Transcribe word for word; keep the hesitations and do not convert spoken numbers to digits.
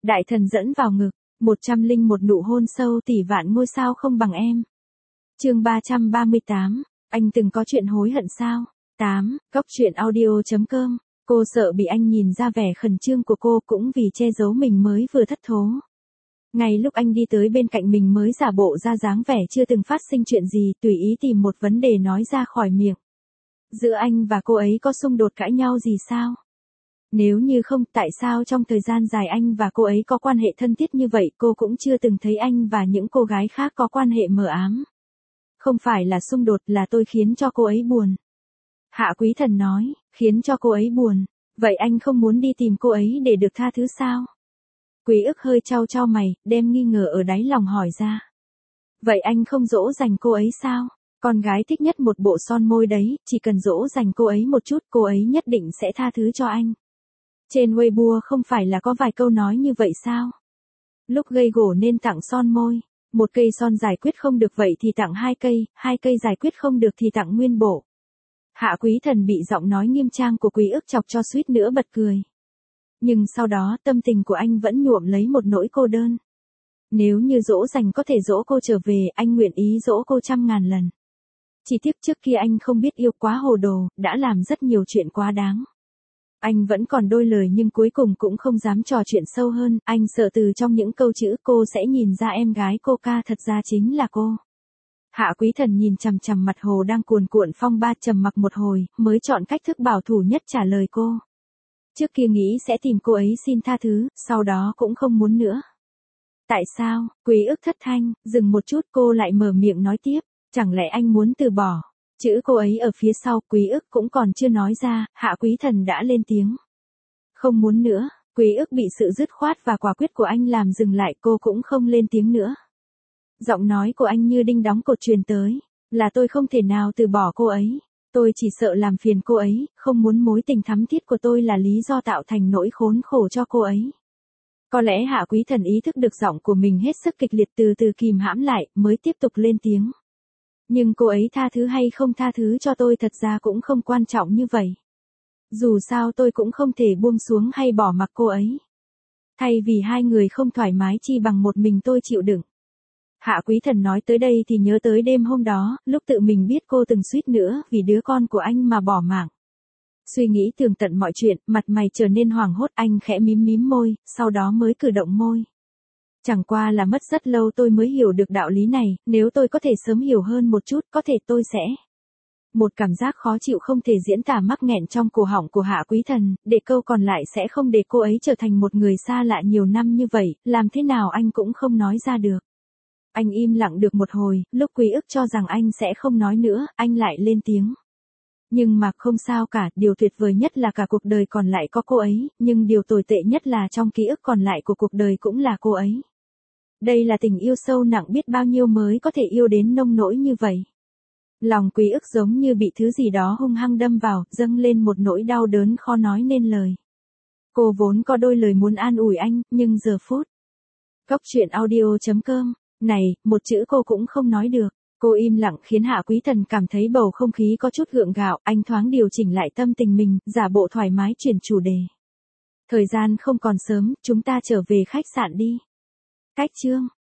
Đại thần dẫn vào ngực, một trăm linh một nụ hôn sâu tỷ vạn ngôi sao không bằng em. Chương ba trăm ba mươi tám, anh từng có chuyện hối hận sao? tám, Cóc truyện audio chấm com. Cô sợ bị anh nhìn ra vẻ khẩn trương của cô, cũng vì che giấu mình mới vừa thất thố. Ngay lúc anh đi tới bên cạnh mình mới giả bộ ra dáng vẻ chưa từng phát sinh chuyện gì, tùy ý tìm một vấn đề nói ra khỏi miệng. Giữa anh và cô ấy có xung đột cãi nhau gì sao? Nếu như không, tại sao trong thời gian dài anh và cô ấy có quan hệ thân thiết như vậy cô cũng chưa từng thấy anh và những cô gái khác có quan hệ mờ ám? Không phải là xung đột, là tôi khiến cho cô ấy buồn. Hạ Quý Thần nói, khiến cho cô ấy buồn. Vậy anh không muốn đi tìm cô ấy để được tha thứ sao? Quý ức hơi chau chau mày, đem nghi ngờ ở đáy lòng hỏi ra. Vậy anh không dỗ dành cô ấy sao? Con gái thích nhất một bộ son môi đấy, chỉ cần dỗ dành cô ấy một chút cô ấy nhất định sẽ tha thứ cho anh. Trên Weibo không phải là có vài câu nói như vậy sao? Lúc gây gổ nên tặng son môi. Một cây son giải quyết không được vậy thì tặng hai cây, hai cây giải quyết không được thì tặng nguyên bộ. Hạ Quý Thần bị giọng nói nghiêm trang của Quý ức chọc cho suýt nữa bật cười. Nhưng sau đó tâm tình của anh vẫn nhuộm lấy một nỗi cô đơn. Nếu như dỗ dành có thể dỗ cô trở về, anh nguyện ý dỗ cô trăm ngàn lần. Chỉ tiếc trước kia anh không biết yêu, quá hồ đồ, đã làm rất nhiều chuyện quá đáng. Anh vẫn còn đôi lời nhưng cuối cùng cũng không dám trò chuyện sâu hơn, anh sợ từ trong những câu chữ cô sẽ nhìn ra em gái cô ca thật ra chính là cô. Hạ Quý Thần nhìn chằm chằm mặt hồ đang cuồn cuộn phong ba, trầm mặc một hồi, mới chọn cách thức bảo thủ nhất trả lời cô. Trước kia nghĩ sẽ tìm cô ấy xin tha thứ, sau đó cũng không muốn nữa. Tại sao? Quý ức thất thanh, dừng một chút cô lại mở miệng nói tiếp, chẳng lẽ anh muốn từ bỏ? Chữ cô ấy ở phía sau, Quý ức cũng còn chưa nói ra, Hạ Quý Thần đã lên tiếng. Không muốn nữa. Quý ức bị sự dứt khoát và quả quyết của anh làm dừng lại, cô cũng không lên tiếng nữa. Giọng nói của anh như đinh đóng cột truyền tới, là tôi không thể nào từ bỏ cô ấy. Tôi chỉ sợ làm phiền cô ấy, không muốn mối tình thắm thiết của tôi là lý do tạo thành nỗi khốn khổ cho cô ấy. Có lẽ Hạ Quý Thần ý thức được giọng của mình hết sức kịch liệt, từ từ kìm hãm lại, mới tiếp tục lên tiếng. Nhưng cô ấy tha thứ hay không tha thứ cho tôi thật ra cũng không quan trọng như vậy. Dù sao tôi cũng không thể buông xuống hay bỏ mặc cô ấy. Thay vì hai người không thoải mái chi bằng một mình tôi chịu đựng. Hạ Quý Thần nói tới đây thì nhớ tới đêm hôm đó, lúc tự mình biết cô từng suýt nữa vì đứa con của anh mà bỏ mạng. Suy nghĩ tường tận mọi chuyện, mặt mày trở nên hoảng hốt, anh khẽ mím mím môi, sau đó mới cử động môi. Chẳng qua là mất rất lâu tôi mới hiểu được đạo lý này, nếu tôi có thể sớm hiểu hơn một chút, có thể tôi sẽ... Một cảm giác khó chịu không thể diễn tả mắc nghẹn trong cổ họng của Hạ Quý Thần, để câu còn lại sẽ không để cô ấy trở thành một người xa lạ nhiều năm như vậy, làm thế nào anh cũng không nói ra được. Anh im lặng được một hồi, lúc Quý ức cho rằng anh sẽ không nói nữa, anh lại lên tiếng. Nhưng mà không sao cả, điều tuyệt vời nhất là cả cuộc đời còn lại có cô ấy, nhưng điều tồi tệ nhất là trong ký ức còn lại của cuộc đời cũng là cô ấy. Đây là tình yêu sâu nặng biết bao nhiêu mới có thể yêu đến nông nỗi như vậy. Lòng Quý ức giống như bị thứ gì đó hung hăng đâm vào, dâng lên một nỗi đau đớn khó nói nên lời. Cô vốn có đôi lời muốn an ủi anh, nhưng giờ phút. Cóc truyện audio chấm com, này, một chữ cô cũng không nói được. Cô im lặng khiến Hạ Quý Thần cảm thấy bầu không khí có chút gượng gạo, anh thoáng điều chỉnh lại tâm tình mình, giả bộ thoải mái chuyển chủ đề. Thời gian không còn sớm, chúng ta trở về khách sạn đi. Cách chương